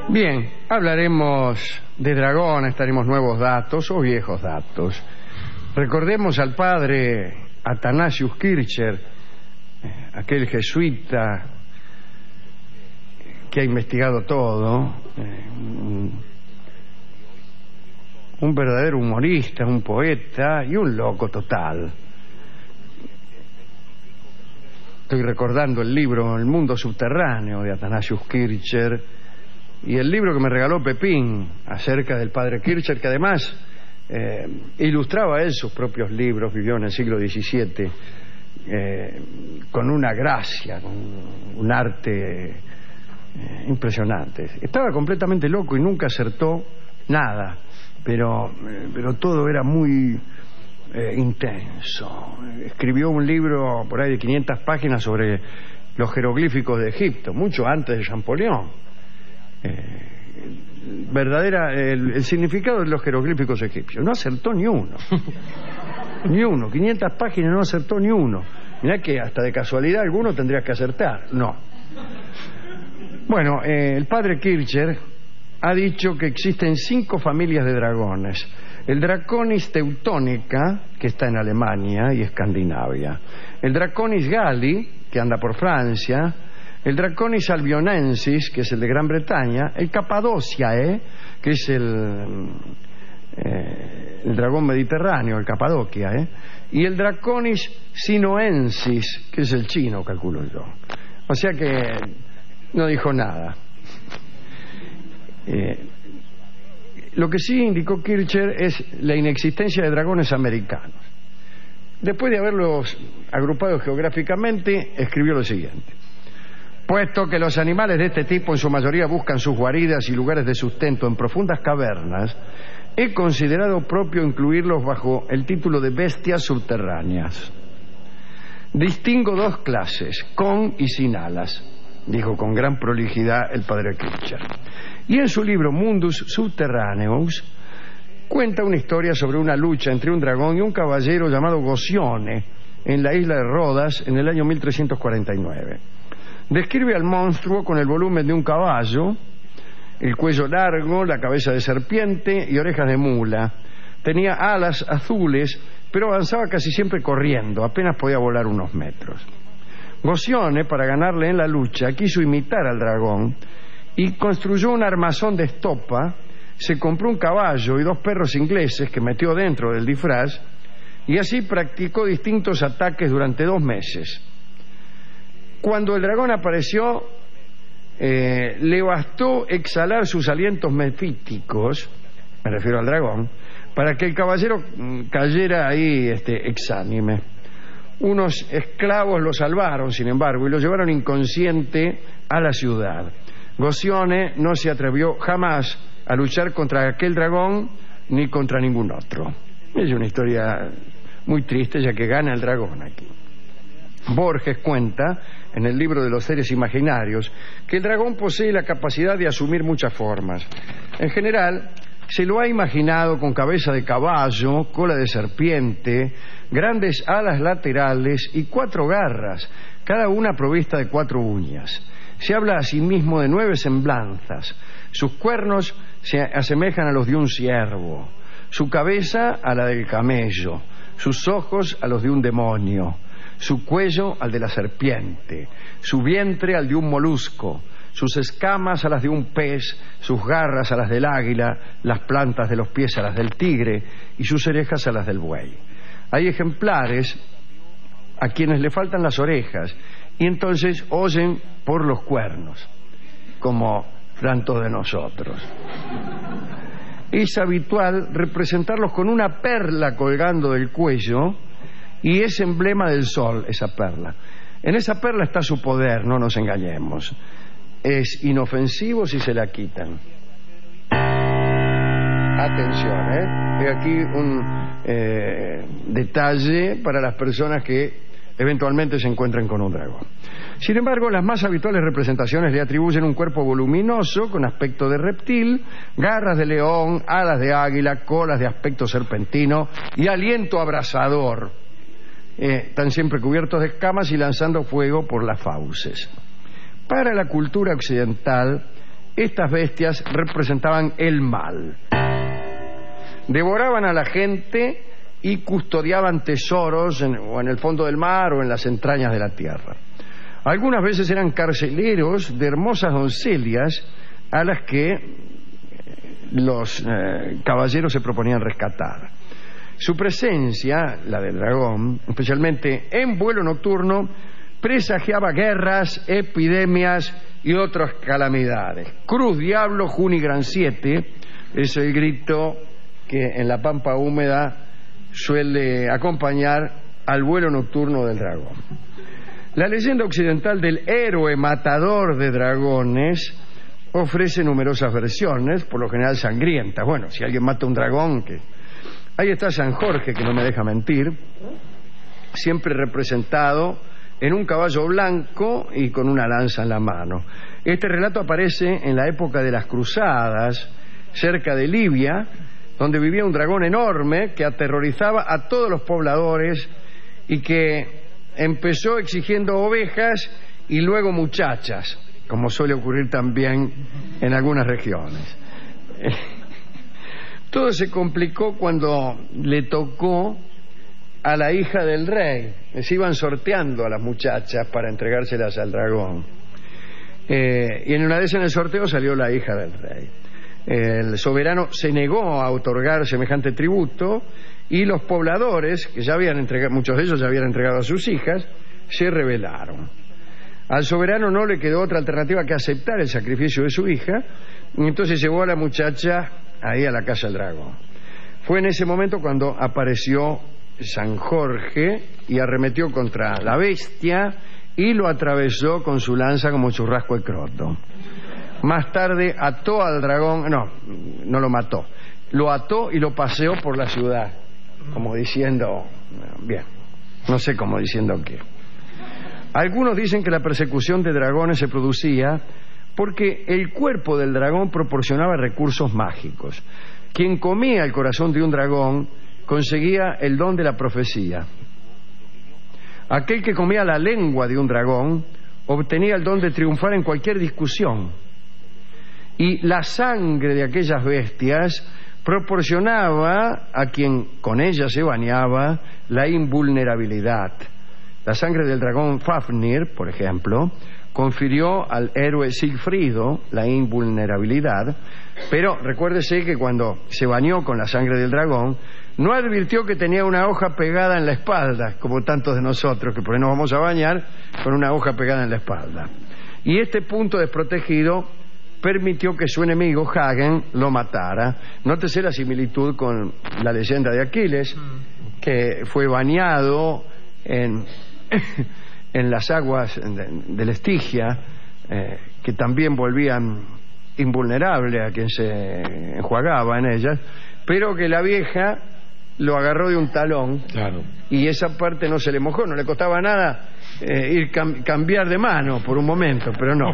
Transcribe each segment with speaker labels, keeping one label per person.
Speaker 1: Bien, hablaremos de dragones, tenemos nuevos datos o viejos datos. Recordemos al padre Athanasius Kircher, aquel jesuita que ha investigado todo, un verdadero humorista, un poeta y un loco total. Estoy recordando el libro El mundo subterráneo de Athanasius Kircher y el libro que me regaló Pepín acerca del padre Kircher, que además ilustraba él sus propios libros, vivió en el siglo XVII, con una gracia, con un arte impresionante. Estaba completamente loco y nunca acertó nada, pero todo era muy intenso. Escribió un libro por ahí de 500 páginas sobre los jeroglíficos de Egipto, mucho antes de Champollion. El significado de los jeroglíficos egipcios. No acertó ni uno. Ni uno. 500 páginas, no acertó ni uno. Mirá que hasta de casualidad alguno tendrías que acertar. No. Bueno, el padre Kircher ha dicho que existen 5 familias de dragones. El Draconis teutónica, que está en Alemania y Escandinavia. El Draconis galli, que anda por Francia. El Draconis albionensis, que es el de Gran Bretaña. El Cappadocia, que es el dragón mediterráneo, el Capadocia, y el Draconis sinoensis, que es el chino, calculo yo. O sea que no dijo nada. Lo que sí indicó Kircher es la inexistencia de dragones americanos. Después de haberlos agrupado geográficamente, escribió lo siguiente: puesto que los animales de este tipo en su mayoría buscan sus guaridas y lugares de sustento en profundas cavernas, he considerado propio incluirlos bajo el título de bestias subterráneas. Distingo 2 clases, con y sin alas, dijo con gran prolijidad el padre Kircher. Y en su libro Mundus Subterraneus cuenta una historia sobre una lucha entre un dragón y un caballero llamado Gocione en la isla de Rodas en el año 1349. Describe al monstruo con el volumen de un caballo, el cuello largo, la cabeza de serpiente y orejas de mula. Tenía alas azules, pero avanzaba casi siempre corriendo, apenas podía volar unos metros. Gocione, para ganarle en la lucha, quiso imitar al dragón y construyó un armazón de estopa, se compró un caballo y 2 perros ingleses que metió dentro del disfraz y así practicó distintos ataques durante 2 meses. Cuando el dragón apareció, le bastó exhalar sus alientos mefíticos, me refiero al dragón, para que el caballero cayera ahí exánime. Unos esclavos lo salvaron, sin embargo, y lo llevaron inconsciente a la ciudad. Gocione no se atrevió jamás a luchar contra aquel dragón ni contra ningún otro. Es una historia muy triste, ya que gana el dragón aquí. Borges cuenta en el libro de los seres imaginarios que el dragón posee la capacidad de asumir muchas formas. En general, se lo ha imaginado con cabeza de caballo, cola de serpiente, grandes alas laterales y 4 garras, cada una provista de 4 uñas. Se habla asimismo de 9 semblanzas. Sus cuernos se asemejan a los de un ciervo, su cabeza a la del camello, sus ojos a los de un demonio, su cuello al de la serpiente, su vientre al de un molusco, sus escamas a las de un pez, sus garras a las del águila, las plantas de los pies a las del tigre y sus orejas a las del buey. Hay ejemplares a quienes le faltan las orejas y entonces oyen por los cuernos, como tantos de nosotros. Es habitual representarlos con una perla colgando del cuello y es emblema del sol, esa perla. En esa perla está su poder, no nos engañemos. Es inofensivo si se la quitan. Atención, He aquí un detalle para las personas que eventualmente se encuentren con un dragón. Sin embargo, las más habituales representaciones le atribuyen un cuerpo voluminoso con aspecto de reptil, garras de león, alas de águila, colas de aspecto serpentino y aliento abrasador. Están siempre cubiertos de escamas y lanzando fuego por las fauces. Para la cultura occidental, estas bestias representaban el mal. Devoraban a la gente y custodiaban tesoros o en el fondo del mar o en las entrañas de la tierra. Algunas veces eran carceleros de hermosas doncellas a las que los caballeros se proponían rescatar. Su presencia, la del dragón, especialmente en vuelo nocturno, presagiaba guerras, epidemias y otras calamidades. Cruz, diablo, Juni, gran 7 es el grito que en la pampa húmeda suele acompañar al vuelo nocturno del dragón. La leyenda occidental del héroe matador de dragones ofrece numerosas versiones, por lo general sangrientas. Bueno, si alguien mata un dragón, que ahí está San Jorge, que no me deja mentir, siempre representado en un caballo blanco y con una lanza en la mano. Este relato aparece en la época de las cruzadas, cerca de Libia, donde vivía un dragón enorme que aterrorizaba a todos los pobladores y que empezó exigiendo ovejas y luego muchachas, como suele ocurrir también en algunas regiones. Todo se complicó cuando le tocó a la hija del rey. Se iban sorteando a las muchachas para entregárselas al dragón. Y en una de esas, en el sorteo, salió la hija del rey. El soberano se negó a otorgar semejante tributo y los pobladores, que ya habían entregado, muchos de ellos ya habían entregado a sus hijas, se rebelaron. Al soberano no le quedó otra alternativa que aceptar el sacrificio de su hija, y entonces llevó a la muchacha ahí a la casa del dragón. Fue en ese momento cuando apareció San Jorge y arremetió contra la bestia y lo atravesó con su lanza como churrasco de croto. Más tarde ató al dragón, no lo mató, lo ató y lo paseó por la ciudad, como diciendo, bien, no sé cómo diciendo qué. Algunos dicen que la persecución de dragones se producía porque el cuerpo del dragón proporcionaba recursos mágicos. Quien comía el corazón de un dragón conseguía el don de la profecía. Aquel que comía la lengua de un dragón obtenía el don de triunfar en cualquier discusión. Y la sangre de aquellas bestias proporcionaba a quien con ella se bañaba la invulnerabilidad. La sangre del dragón Fafnir, por ejemplo, confirió al héroe Sigfrido la invulnerabilidad, pero recuérdese que cuando se bañó con la sangre del dragón, no advirtió que tenía una hoja pegada en la espalda, como tantos de nosotros, que por ahí nos vamos a bañar con una hoja pegada en la espalda. Y este punto desprotegido permitió que su enemigo, Hagen, lo matara. Nótese la similitud con la leyenda de Aquiles, que fue bañado en las aguas del Estigia, que también volvían invulnerable a quien se enjuagaba en ellas, pero que la vieja lo agarró de un talón, claro, y esa parte no se le mojó, no le costaba nada cambiar de mano por un momento, pero no.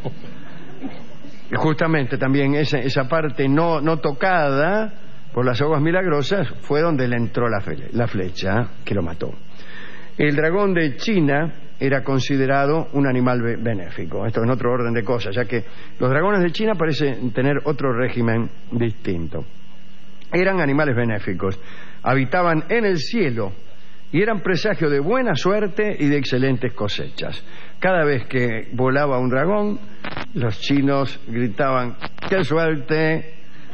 Speaker 1: Justamente también esa parte no tocada por las aguas milagrosas fue donde le entró la flecha que lo mató. El dragón de China era considerado un animal benéfico. Esto en otro orden de cosas, ya que los dragones de China parecen tener otro régimen distinto. Eran animales benéficos, habitaban en el cielo y eran presagio de buena suerte y de excelentes cosechas. Cada vez que volaba un dragón, los chinos gritaban: ¡qué suerte!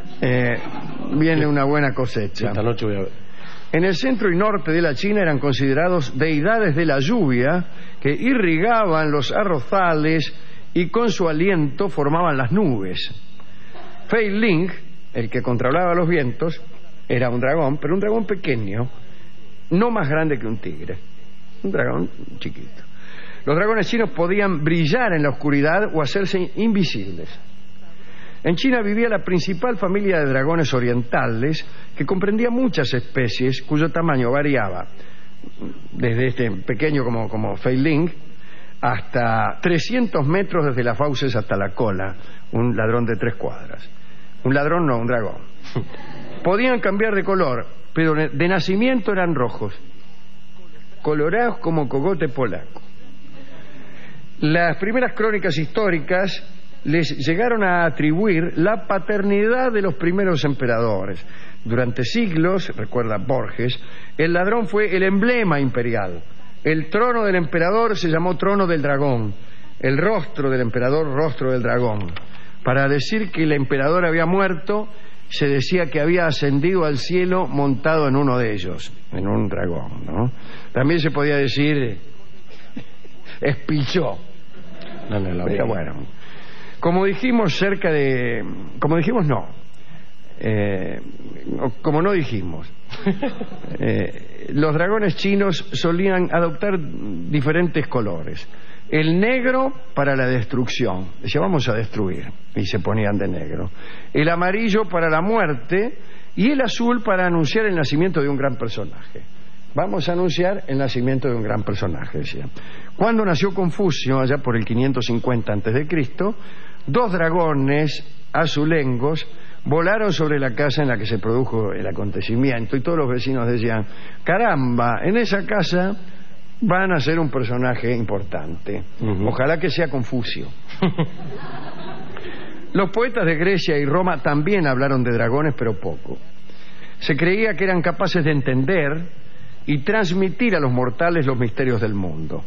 Speaker 1: Viene una buena cosecha.
Speaker 2: Esta noche voy a ver.
Speaker 1: En el centro y norte de la China eran considerados deidades de la lluvia que irrigaban los arrozales y con su aliento formaban las nubes. Fei Ling, el que controlaba los vientos, era un dragón, pero un dragón pequeño, no más grande que un tigre, un dragón chiquito. Los dragones chinos podían brillar en la oscuridad o hacerse invisibles. En China vivía la principal familia de dragones orientales, que comprendía muchas especies cuyo tamaño variaba desde este pequeño como Fei Ling hasta 300 metros desde las fauces hasta la cola, un ladrón de 3 cuadras. Un ladrón no, un dragón. Podían cambiar de color, pero de nacimiento eran rojos, colorados como cogote polaco. Las primeras crónicas históricas les llegaron a atribuir la paternidad de los primeros emperadores. Durante siglos, recuerda Borges, el ladrón fue el emblema imperial. El trono del emperador se llamó trono del dragón. El rostro del emperador, rostro del dragón. Para decir que el emperador había muerto, se decía que había ascendido al cielo montado en uno de ellos, en un dragón, ¿no? También se podía decir espichó. Pero bueno, como dijimos los dragones chinos solían adoptar diferentes colores. El negro para la destrucción, decía vamos a destruir, y se ponían de negro. El amarillo para la muerte y el azul para anunciar el nacimiento de un gran personaje. Vamos a anunciar el nacimiento de un gran personaje, decía. Cuando nació Confucio, allá por el 550 a.C., 2 dragones azulengos volaron sobre la casa en la que se produjo el acontecimiento y todos los vecinos decían, caramba, en esa casa van a ser un personaje importante. Ojalá que sea Confucio. Los poetas de Grecia y Roma también hablaron de dragones, pero poco. Se creía que eran capaces de entender y transmitir a los mortales los misterios del mundo.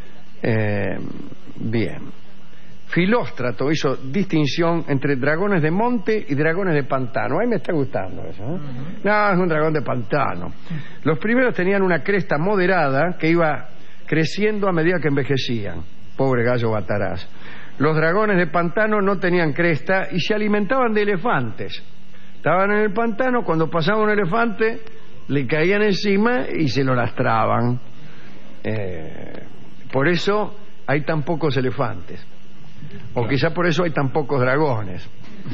Speaker 1: Bien. Filóstrato hizo distinción entre dragones de monte y dragones de pantano. Ahí me está gustando eso, ¿eh? No, es un dragón de pantano. Los primeros tenían una cresta moderada que iba creciendo a medida que envejecían. Pobre gallo Bataraz. Los dragones de pantano no tenían cresta y se alimentaban de elefantes. Estaban en el pantano, cuando pasaba un elefante le caían encima y se lo lastraban. Por eso hay tan pocos elefantes. O quizá por eso hay tan pocos dragones.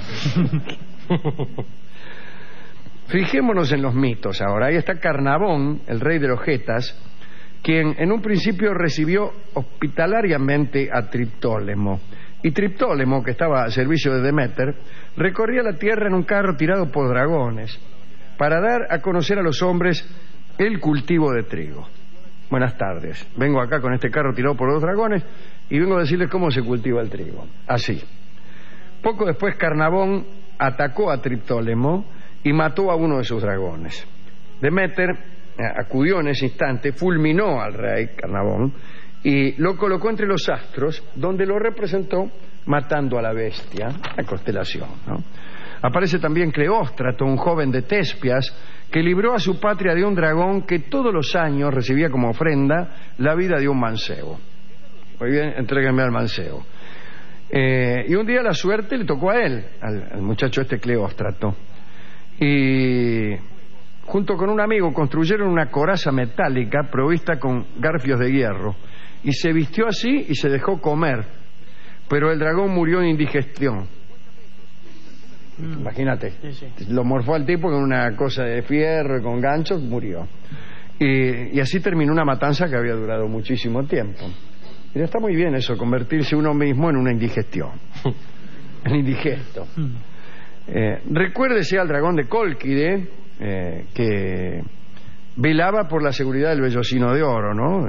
Speaker 1: Fijémonos en los mitos ahora. Ahí está Carnavón, el rey de los Getas, quien en un principio recibió hospitalariamente a Triptólemo. Y Triptólemo, que estaba al servicio de Deméter, recorría la tierra en un carro tirado por dragones para dar a conocer a los hombres el cultivo de trigo. Buenas tardes. Vengo acá con este carro tirado por 2 dragones y vengo a decirles cómo se cultiva el trigo. Así. Poco después Carnavón atacó a Triptólemo y mató a uno de sus dragones. Deméter acudió en ese instante, fulminó al rey Carnavón y lo colocó entre los astros, donde lo representó matando a la bestia, la constelación, ¿no? Aparece también Cleóstrato, un joven de Tespias, que libró a su patria de un dragón que todos los años recibía como ofrenda la vida de un mancebo. Muy bien, entréguenme al mancebo. Y un día la suerte le tocó a él, al muchacho Cleóstrato. Y junto con un amigo construyeron una coraza metálica provista con garfios de hierro. Y se vistió así y se dejó comer. Pero el dragón murió de indigestión. Imagínate, lo morfó al tipo con una cosa de fierro y con ganchos, murió. Y así terminó una matanza que había durado muchísimo tiempo. Y está muy bien eso, convertirse uno mismo en una indigestión, en indigesto. Recuérdese al dragón de Cólquide, que velaba por la seguridad del vellocino de oro, ¿no?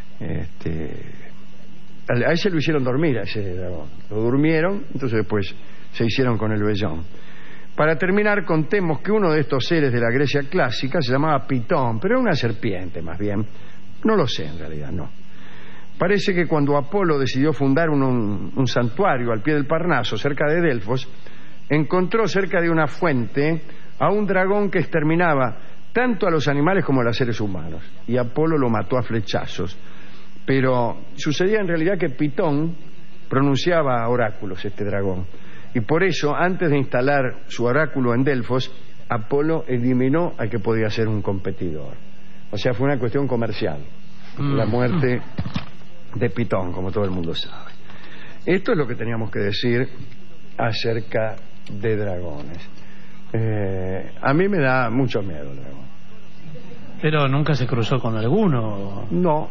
Speaker 1: A ese lo hicieron dormir, a ese dragón. Lo durmieron, entonces después se hicieron con el vellón. Para terminar, contemos que uno de estos seres de la Grecia clásica se llamaba Pitón, pero era una serpiente más bien. No lo sé en realidad, no. Parece que cuando Apolo decidió fundar un santuario al pie del Parnaso, cerca de Delfos, encontró cerca de una fuente a un dragón que exterminaba tanto a los animales como a los seres humanos. Y Apolo lo mató a flechazos. Pero sucedía en realidad que Pitón pronunciaba oráculos, este dragón. Y por eso, antes de instalar su oráculo en Delfos, Apolo eliminó al que podía ser un competidor. O sea, fue una cuestión comercial. La muerte de Pitón, como todo el mundo sabe. Esto es lo que teníamos que decir acerca de dragones. A mí me da mucho miedo el dragón.
Speaker 2: ¿Pero nunca se cruzó con alguno?
Speaker 1: No.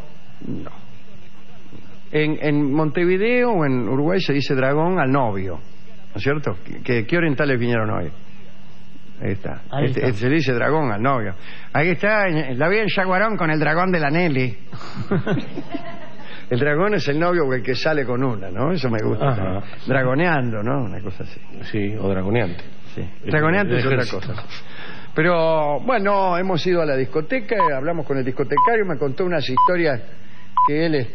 Speaker 1: En Montevideo o en Uruguay se dice dragón al novio, ¿no es cierto? ¿Qué orientales vinieron hoy? Ahí está. Se dice dragón al novio. Ahí está, la vi en Yaguarón con el dragón de la Nelly. El dragón es el novio o el que sale con una, ¿no? Eso me gusta.
Speaker 3: Ajá.
Speaker 1: Dragoneando, ¿no? Una cosa así.
Speaker 3: Sí, o dragoneante.
Speaker 1: Sí. Dragoneante es otra
Speaker 3: ejército.
Speaker 1: cosa. Pero, bueno, hemos ido a la discoteca, hablamos con el discotecario, me contó unas historias que él,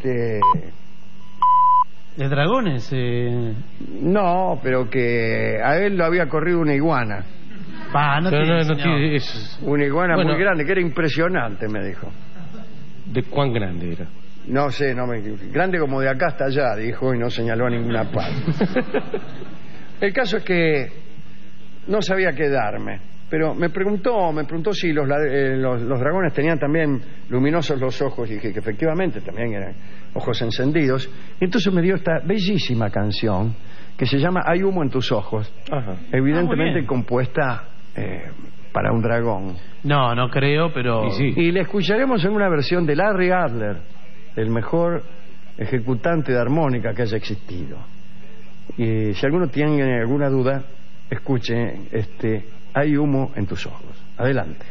Speaker 2: ¿De dragones?
Speaker 1: No, pero que a él lo había corrido una iguana.
Speaker 2: No tiene, señor.
Speaker 1: Una iguana
Speaker 3: Bueno.
Speaker 1: muy grande, que era impresionante, me dijo.
Speaker 3: ¿De cuán grande era?
Speaker 1: No sé, grande como de acá hasta allá, dijo, y no señaló a ninguna parte. El caso es que no sabía qué darme, pero me preguntó si los dragones tenían también luminosos los ojos, y dije que efectivamente también eran ojos encendidos. Y entonces me dio esta bellísima canción que se llama Hay humo en tus ojos,
Speaker 3: Ajá.
Speaker 1: evidentemente
Speaker 2: bien.
Speaker 1: compuesta para un dragón.
Speaker 2: No creo, pero...
Speaker 3: Y sí.
Speaker 1: Y la escucharemos en una versión de Larry Adler, el mejor ejecutante de armónica que haya existido. Y si alguno tiene alguna duda, escuche Hay humo en tus ojos. Adelante.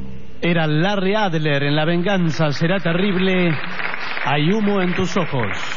Speaker 2: Era Larry Adler en La venganza será terrible. Hay humo en tus ojos.